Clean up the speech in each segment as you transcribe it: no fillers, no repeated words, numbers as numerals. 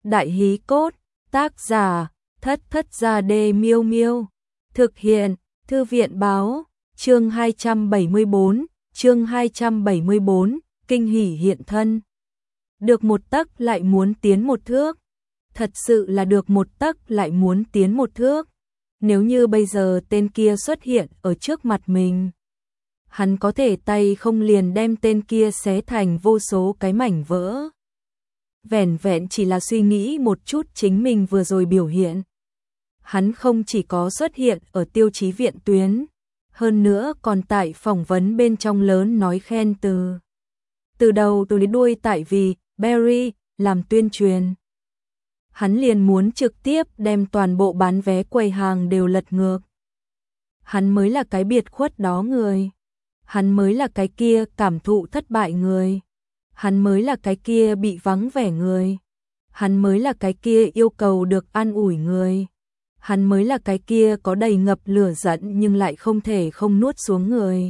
Đại hí cốt, tác giả, Thất Thất Gia Đê Miêu Miêu. Thực hiện, Thư viện báo, chương 274, chương 274, kinh hỉ hiện thân. Được một tấc lại muốn tiến một thước. Thật sự là được một tấc lại muốn tiến một thước. Nếu như bây giờ tên kia xuất hiện ở trước mặt mình, hắn có thể tay không liền đem tên kia xé thành vô số cái mảnh vỡ. Vẻn vẹn chỉ là suy nghĩ một chút chính mình vừa rồi biểu hiện. Hắn không chỉ có xuất hiện ở Tiêu Chí Viện tuyến, hơn nữa còn tại phỏng vấn bên trong lớn nói khen từ đầu tới đuôi tại vì Barry làm tuyên truyền. Hắn liền muốn trực tiếp đem toàn bộ bán vé quầy hàng đều lật ngược. Hắn mới là cái biệt khuất đó người. Hắn mới là cái kia cảm thụ thất bại người. Hắn mới là cái kia bị vắng vẻ người. Hắn mới là cái kia yêu cầu được an ủi người. Hắn mới là cái kia có đầy ngập lửa giận nhưng lại không thể không nuốt xuống người.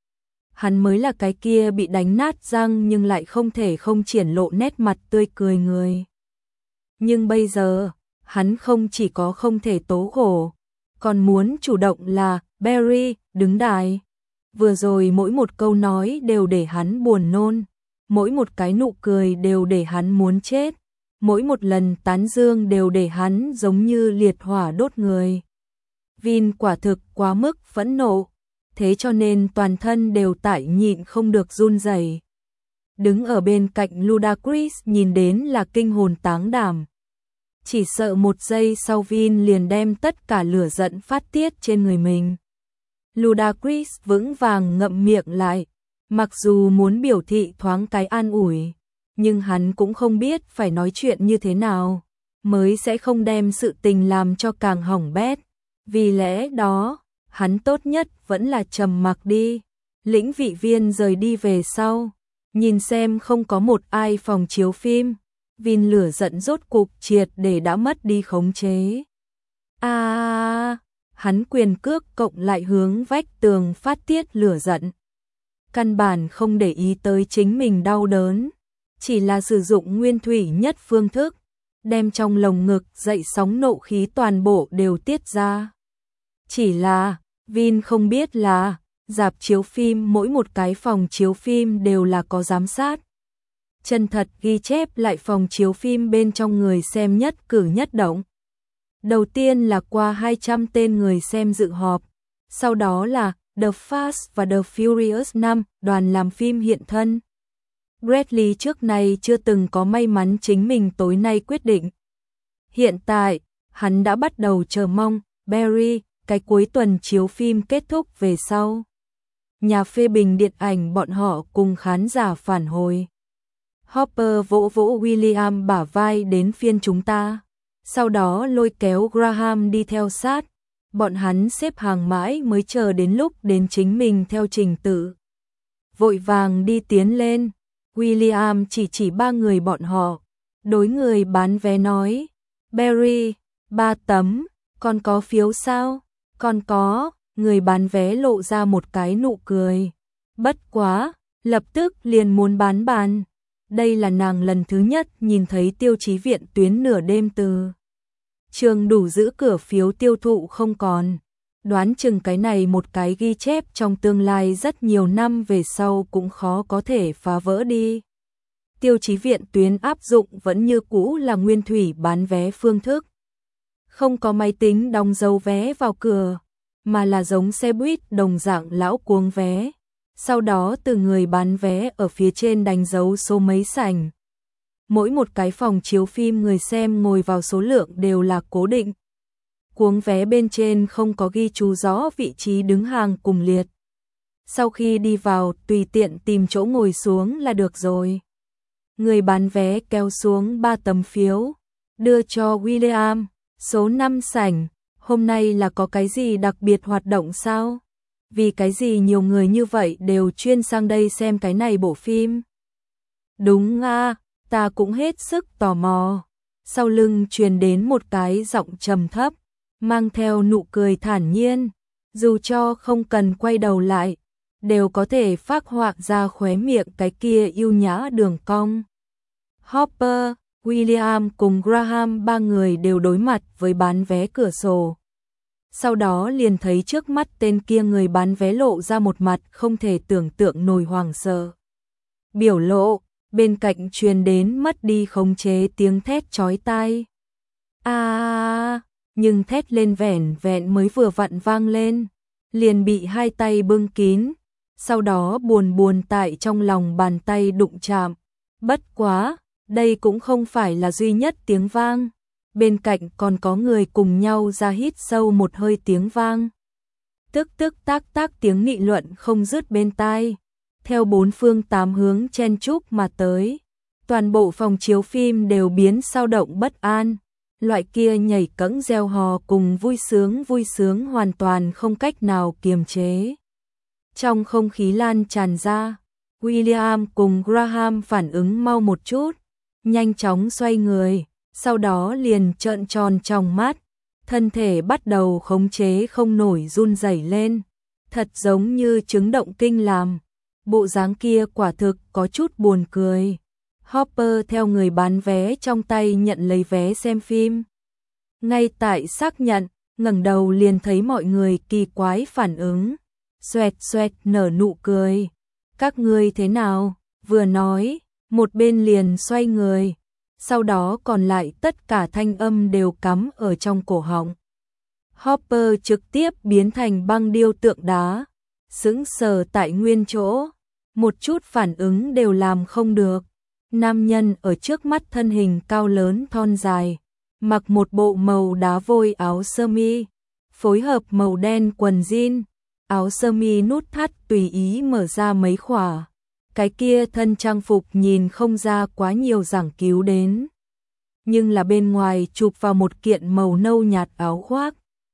Hắn mới là cái kia bị đánh nát răng nhưng lại không thể không triển lộ nét mặt tươi cười người. Nhưng bây giờ, hắn không chỉ có không thể tố khổ, còn muốn chủ động là Barry, đứng đài. Vừa rồi mỗi một câu nói đều để hắn buồn nôn, mỗi một cái nụ cười đều để hắn muốn chết, mỗi một lần tán dương đều để hắn giống như liệt hỏa đốt người. Vin quả thực quá mức phẫn nộ, thế cho nên toàn thân đều tại nhịn không được run rẩy. Đứng ở bên cạnh Ludacris nhìn đến là kinh hồn táng đảm. Chỉ sợ một giây sau Vin liền đem tất cả lửa giận phát tiết trên người mình. Ludacris vững vàng ngậm miệng lại, mặc dù muốn biểu thị thoáng cái an ủi, nhưng hắn cũng không biết phải nói chuyện như thế nào, mới sẽ không đem sự tình làm cho càng hỏng bét. Vì lẽ đó, hắn tốt nhất vẫn là trầm mặc đi. Lĩnh vị viên rời đi về sau, nhìn xem không có một ai phòng chiếu phim, Vin lửa giận rốt cục triệt để đã mất đi khống chế. Hắn quyền cước cộng lại hướng vách tường phát tiết lửa giận. Căn bản không để ý tới chính mình đau đớn, chỉ là sử dụng nguyên thủy nhất phương thức, đem trong lồng ngực dậy sóng nộ khí toàn bộ đều tiết ra. Chỉ là, Vin không biết là, rạp chiếu phim mỗi một cái phòng chiếu phim đều là có giám sát. Chân thật ghi chép lại phòng chiếu phim bên trong người xem nhất cử nhất động. Đầu tiên là qua 200 tên người xem dự họp, sau đó là The Fast và The Furious 5 đoàn làm phim hiện thân. Bradley trước này chưa từng có may mắn chính mình tối nay quyết định. Hiện tại, hắn đã bắt đầu chờ mong Barry, cái cuối tuần chiếu phim kết thúc về sau. Nhà phê bình điện ảnh bọn họ cùng khán giả phản hồi. Hopper vỗ vỗ William bả vai đến phiên chúng ta. Sau đó lôi kéo Graham đi theo sát. Bọn hắn xếp hàng mãi mới chờ đến lúc đến chính mình theo trình tự. Vội vàng đi tiến lên. William chỉ ba người bọn họ. Đối người bán vé nói. Barry, 3 tấm, còn có phiếu sao? Còn có, người bán vé lộ ra một cái nụ cười. Bất quá, lập tức liền muốn bán bàn. Đây là nàng lần thứ nhất nhìn thấy Tiêu Chí Viện tuyến nửa đêm từ trường đủ giữ cửa phiếu tiêu thụ không còn. Đoán chừng cái này một cái ghi chép trong tương lai rất nhiều năm về sau cũng khó có thể phá vỡ đi. Tiêu Chí Viện tuyến áp dụng vẫn như cũ là nguyên thủy bán vé phương thức. Không có máy tính đóng dấu vé vào cửa, mà là giống xe buýt đồng dạng lão cuống vé. Sau đó từ người bán vé ở phía trên đánh dấu số mấy sảnh. Mỗi một cái phòng chiếu phim người xem ngồi vào số lượng đều là cố định. Cuống vé bên trên không có ghi chú rõ vị trí đứng hàng cùng liệt. Sau khi đi vào tùy tiện tìm chỗ ngồi xuống là được rồi. Người bán vé kéo xuống 3 tấm phiếu, đưa cho William, số 5 sảnh, hôm nay là có cái gì đặc biệt hoạt động sao? Vì cái gì nhiều người như vậy đều chuyên sang đây xem cái này bộ phim? Đúng ta cũng hết sức tò mò. Sau lưng truyền đến một cái giọng trầm thấp, mang theo nụ cười thản nhiên, dù cho không cần quay đầu lại, đều có thể phác họa ra khóe miệng cái kia yêu nhã đường cong. Hopper, William cùng Graham ba người đều đối mặt với bán vé cửa sổ. Sau đó liền thấy trước mắt tên kia người bán vé lộ ra một mặt không thể tưởng tượng nổi hoảng sợ. Biểu lộ, bên cạnh truyền đến mất đi khống chế tiếng thét chói tai. Nhưng thét lên vẻn vẹn mới vừa vặn vang lên, liền bị hai tay bưng kín, sau đó buồn buồn tại trong lòng bàn tay đụng chạm. Bất quá, đây cũng không phải là duy nhất tiếng vang. Bên cạnh còn có người cùng nhau ra hít sâu một hơi tiếng vang. Tức tức tác tác tiếng nghị luận không dứt bên tai, theo bốn phương tám hướng chen chúc mà tới. Toàn bộ phòng chiếu phim đều biến sao động bất an. Loại kia nhảy cẫng reo hò cùng vui sướng hoàn toàn không cách nào kiềm chế. Trong không khí lan tràn ra, William cùng Graham phản ứng mau một chút, nhanh chóng xoay người, sau đó liền trợn tròn tròng mắt, thân thể bắt đầu khống chế không nổi run rẩy lên, thật giống như chứng động kinh làm. Bộ dáng kia quả thực có chút buồn cười. Hopper theo người bán vé trong tay nhận lấy vé xem phim. Ngay tại xác nhận, ngẩng đầu liền thấy mọi người kỳ quái phản ứng. Xoẹt xoẹt nở nụ cười. Các ngươi thế nào? Vừa nói, một bên liền xoay người. Sau đó còn lại tất cả thanh âm đều cắm ở trong cổ họng. Hopper trực tiếp biến thành băng điêu tượng đá, sững sờ tại nguyên chỗ, một chút phản ứng đều làm không được. Nam nhân ở trước mắt thân hình cao lớn thon dài, mặc một bộ màu đá vôi áo sơ mi, phối hợp màu đen quần jean, áo sơ mi nút thắt tùy ý mở ra mấy khỏa. Cái kia thân trang phục nhìn không ra quá nhiều giảng cứu đến, nhưng là bên ngoài chụp vào một kiện màu nâu nhạt áo khoác.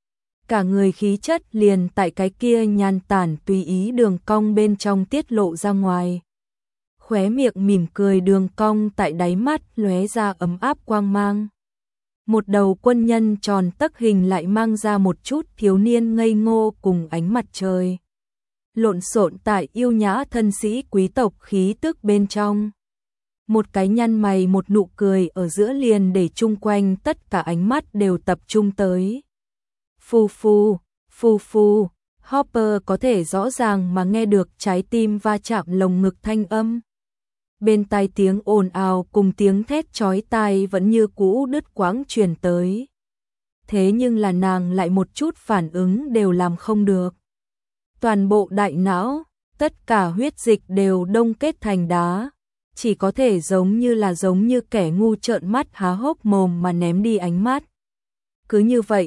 Cả người khí chất liền tại cái kia nhàn tản tùy ý đường cong bên trong tiết lộ ra ngoài. Khóe miệng mỉm cười đường cong tại đáy mắt lóe ra ấm áp quang mang. Một đầu quân nhân tròn tấc hình lại mang ra một chút thiếu niên ngây ngô cùng ánh mặt trời. Lộn xộn tại yêu nhã thân sĩ quý tộc khí tức bên trong. Một cái nhăn mày một nụ cười ở giữa liền để chung quanh tất cả ánh mắt đều tập trung tới. Phù phù, phù phù, Hopper có thể rõ ràng mà nghe được trái tim va chạm lồng ngực thanh âm. Bên tai tiếng ồn ào cùng tiếng thét chói tai vẫn như cũ đứt quãng truyền tới. Thế nhưng là nàng lại một chút phản ứng đều làm không được. Toàn bộ đại não, tất cả huyết dịch đều đông kết thành đá, chỉ có thể giống như kẻ ngu trợn mắt há hốc mồm mà ném đi ánh mắt. Cứ như vậy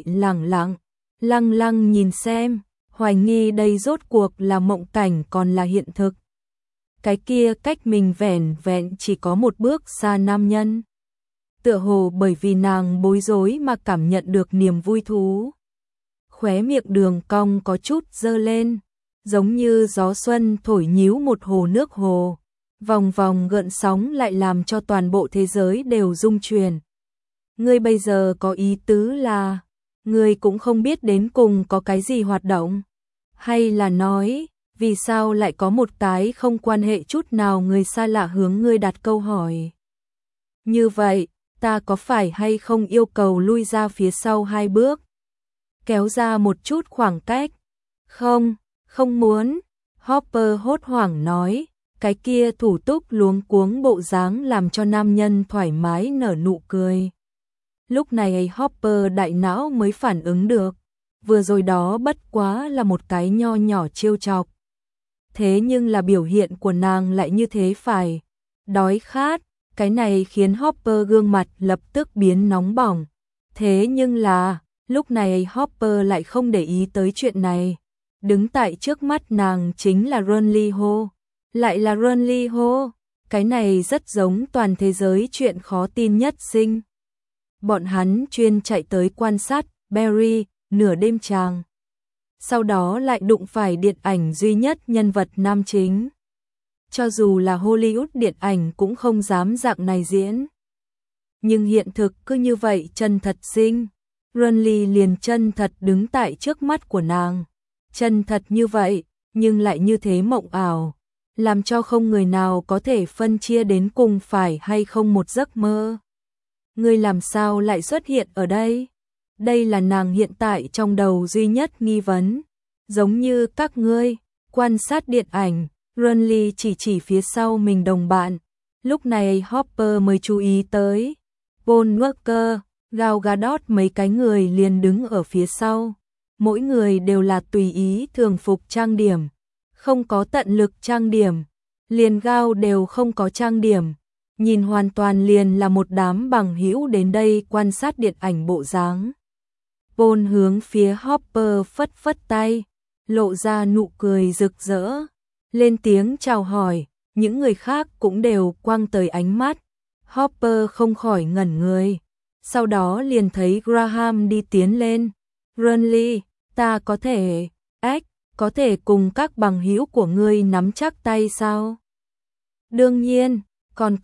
lăng lăng nhìn xem, hoài nghi đây rốt cuộc là mộng cảnh còn là hiện thực. Cái kia cách mình vẻn vẹn chỉ có một bước xa nam nhân. Tựa hồ bởi vì nàng bối rối mà cảm nhận được niềm vui thú. Khóe miệng đường cong có chút dơ lên, giống như gió xuân thổi nhíu một hồ nước hồ. Vòng vòng gợn sóng lại làm cho toàn bộ thế giới đều rung chuyển. Ngươi bây giờ có ý tứ là, ngươi cũng không biết đến cùng có cái gì hoạt động. Hay là nói, vì sao lại có một cái không quan hệ chút nào người xa lạ hướng ngươi đặt câu hỏi. Như vậy, ta có phải hay không yêu cầu lui ra phía sau 2 bước? Kéo ra một chút khoảng cách. Không muốn. Hopper hốt hoảng nói, cái kia thủ túc luống cuống bộ dáng làm cho nam nhân thoải mái nở nụ cười. Lúc này Hopper đại não mới phản ứng được, vừa rồi đó bất quá là một cái nho nhỏ trêu chọc. Thế nhưng là biểu hiện của nàng lại như thế phải. Đói khát, cái này khiến Hopper gương mặt lập tức biến nóng bỏng. Thế nhưng là, lúc này Hopper lại không để ý tới chuyện này. Đứng tại trước mắt nàng chính là Ron Lee Ho. Lại là Ron Lee Ho, cái này rất giống toàn thế giới chuyện khó tin nhất sinh. Bọn hắn chuyên chạy tới quan sát Barry, nửa đêm chàng. Sau đó lại đụng phải điện ảnh duy nhất nhân vật nam chính. Cho dù là Hollywood điện ảnh cũng không dám dạng này diễn. Nhưng hiện thực cứ như vậy chân thật sinh. Ron Lee liền chân thật đứng tại trước mắt của nàng. Chân thật như vậy, nhưng lại như thế mộng ảo. Làm cho không người nào có thể phân chia đến cùng phải hay không một giấc mơ. Ngươi làm sao lại xuất hiện ở đây? Đây là nàng hiện tại trong đầu duy nhất nghi vấn. Giống như các ngươi, quan sát điện ảnh, Renly chỉ phía sau mình đồng bạn. Lúc này Hopper mới chú ý tới. Paul Walker, Gal Gadot mấy cái người liền đứng ở phía sau. Mỗi người đều là tùy ý thường phục trang điểm. Không có tận lực trang điểm. Liền Gal đều không có trang điểm. Nhìn hoàn toàn liền là một đám bằng hữu đến đây quan sát điện ảnh bộ dáng. Paul hướng phía Hopper phất phất tay, lộ ra nụ cười rực rỡ, lên tiếng chào hỏi, những người khác cũng đều quăng tới ánh mắt. Hopper không khỏi ngẩn người, sau đó liền thấy Graham đi tiến lên. Renly, ta có thể cùng các bằng hữu của ngươi nắm chắc tay sao? Đương nhiên, còn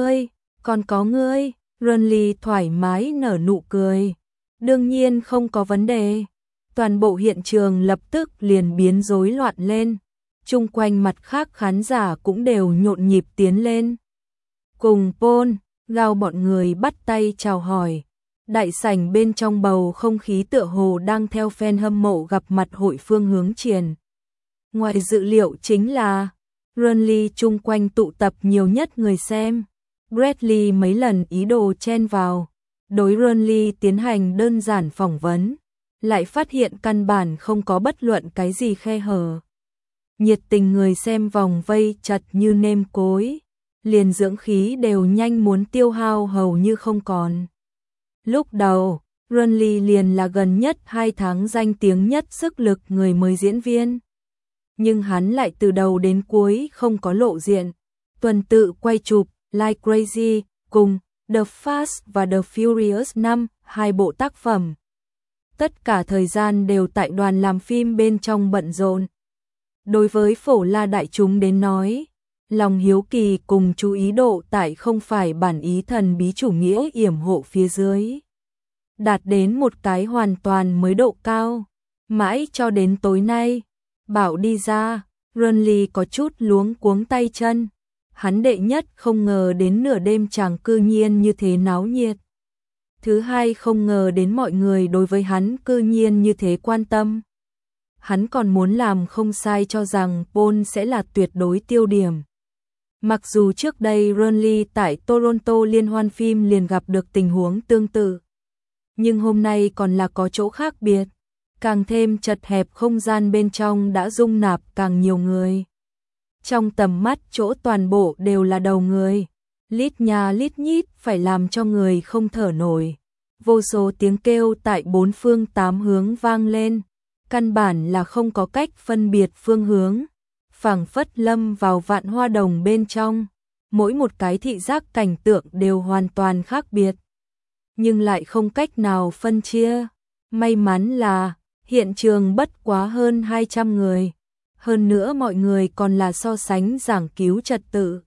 có ngươi, Renly thoải mái nở nụ cười. Đương nhiên không có vấn đề. Toàn bộ hiện trường lập tức liền biến rối loạn lên. Chung quanh mặt khác khán giả cũng đều nhộn nhịp tiến lên. Cùng Paul, Gal bọn người bắt tay chào hỏi. Đại sảnh bên trong bầu không khí tựa hồ đang theo fan hâm mộ gặp mặt hội phương hướng triển. Ngoài dự liệu chính là Renly chung quanh tụ tập nhiều nhất người xem. Bradley mấy lần ý đồ chen vào. Đối Renly tiến hành đơn giản phỏng vấn, lại phát hiện căn bản không có bất luận cái gì khe hở. Nhiệt tình người xem vòng vây chật như nêm cối, liền dưỡng khí đều nhanh muốn tiêu hao hầu như không còn. Lúc đầu, Renly liền là gần nhất 2 tháng danh tiếng nhất sức lực người mới diễn viên. Nhưng hắn lại từ đầu đến cuối không có lộ diện, tuần tự quay chụp Like Crazy cùng The Fast và The Furious 5, 2 bộ tác phẩm. Tất cả thời gian đều tại đoàn làm phim bên trong bận rộn. Đối với phổ la đại chúng đến nói, lòng hiếu kỳ cùng chú ý độ tại không phải bản ý thần bí chủ nghĩa yểm hộ phía dưới. Đạt đến một cái hoàn toàn mới độ cao. Mãi cho đến tối nay, bảo đi ra, Renly có chút luống cuống tay chân. Hắn đệ nhất không ngờ đến nửa đêm chàng cư nhiên như thế náo nhiệt. Thứ hai không ngờ đến mọi người đối với hắn cư nhiên như thế quan tâm. Hắn còn muốn làm không sai cho rằng Paul sẽ là tuyệt đối tiêu điểm. Mặc dù trước đây Renly tại Toronto liên hoan phim liền gặp được tình huống tương tự. Nhưng hôm nay còn là có chỗ khác biệt. Càng thêm chật hẹp không gian bên trong đã dung nạp càng nhiều người. Trong tầm mắt chỗ toàn bộ đều là đầu người, lít nha lít nhít phải làm cho người không thở nổi. Vô số tiếng kêu tại bốn phương tám hướng vang lên, căn bản là không có cách phân biệt phương hướng. Phảng phất lâm vào vạn hoa đồng bên trong, mỗi một cái thị giác cảnh tượng đều hoàn toàn khác biệt, nhưng lại không cách nào phân chia. May mắn là hiện trường bất quá hơn 200 người. Hơn nữa mọi người còn là so sánh giảng cứu trật tự.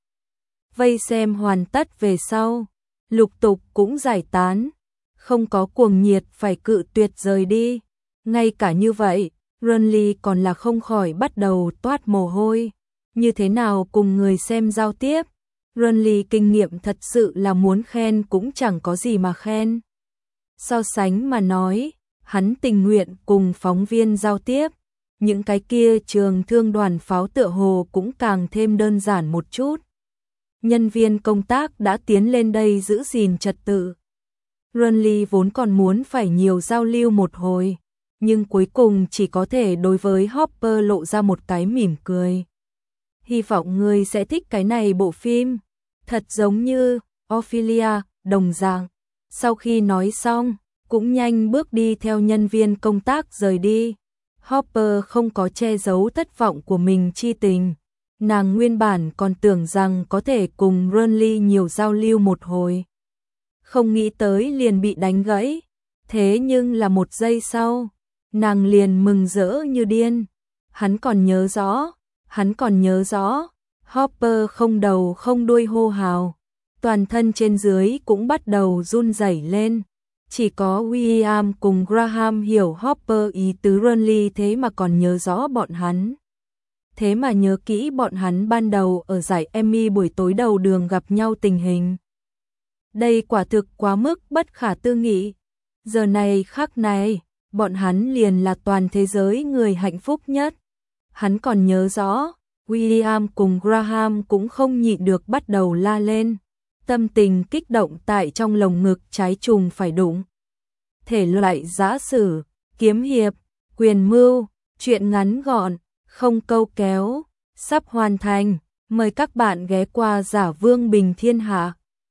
Vây xem hoàn tất về sau, lục tục cũng giải tán, không có cuồng nhiệt phải cự tuyệt rời đi. Ngay cả như vậy, Renly còn là không khỏi bắt đầu toát mồ hôi. Như thế nào cùng người xem giao tiếp? Renly kinh nghiệm thật sự là muốn khen cũng chẳng có gì mà khen. So sánh mà nói, hắn tình nguyện cùng phóng viên giao tiếp. Những cái kia trường thương đoàn pháo tựa hồ cũng càng thêm đơn giản một chút. Nhân viên công tác đã tiến lên đây giữ gìn trật tự. Renly vốn còn muốn phải nhiều giao lưu một hồi, nhưng cuối cùng chỉ có thể đối với Hopper lộ ra một cái mỉm cười. Hy vọng ngươi sẽ thích cái này bộ phim, thật giống như Ophelia, đồng dạng. Sau khi nói xong, cũng nhanh bước đi theo nhân viên công tác rời đi. Hopper không có che giấu thất vọng của mình chi tình. Nàng nguyên bản còn tưởng rằng có thể cùng Renly nhiều giao lưu một hồi. Không nghĩ tới liền bị đánh gãy. Thế nhưng là một giây sau, nàng liền mừng rỡ như điên. Hắn còn nhớ rõ. Hopper không đầu không đuôi hô hào. Toàn thân trên dưới cũng bắt đầu run rẩy lên. Chỉ có William cùng Graham hiểu Hopper ý tứ Renly thế mà còn nhớ rõ bọn hắn. Thế mà nhớ kỹ bọn hắn ban đầu ở giải Emmy buổi tối đầu đường gặp nhau tình hình. Đây quả thực quá mức bất khả tư nghị. Giờ này khắc này, bọn hắn liền là toàn thế giới người hạnh phúc nhất. Hắn còn nhớ rõ, William cùng Graham cũng không nhịn được bắt đầu la lên. Tâm tình kích động tại trong lồng ngực trái trùng phải đụng. Thể loại giã sử, kiếm hiệp, quyền mưu, truyện ngắn gọn, không câu kéo, sắp hoàn thành. Mời các bạn ghé qua Giả Vương Bình Thiên Hạ.